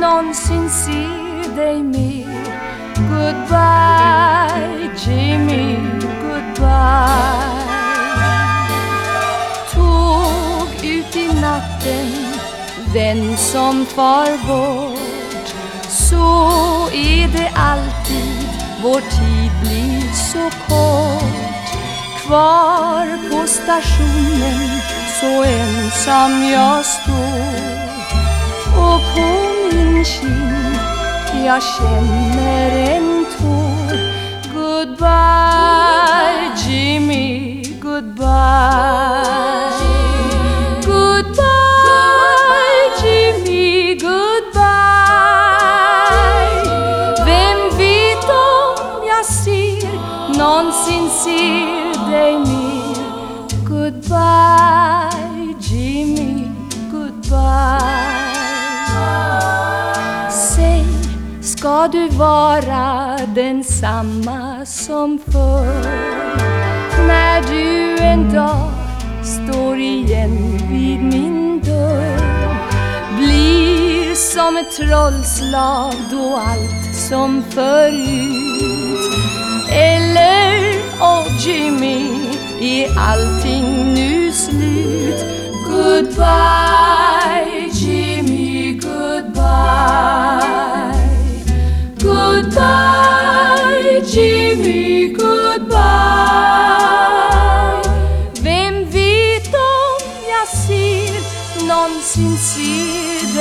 någonsin ser dig mer. Goodbye Jimmy, goodbye. Tåg ut i natten, vän som far bort. Så är det alltid, vår tid blir så kort. Kvar på stationen, så ensam jag står. Och på min kind, jag känner en tår. Goodbye Jimmy, goodbye. Goodbye Jimmy, goodbye. Vem vet om jag någonsin ser dig mer. Goodbye Jimmy, goodbye. Säg, ska du vara densamma som förr? När du en dag står igen vid min dörr, blir som ett trollslag då allt som förut? Eller, Jimmy, är allting nu slut? Goodbye Jimmy, goodbye. Goodbye Jimmy, goodbye. Vem vet om jag någonsin ser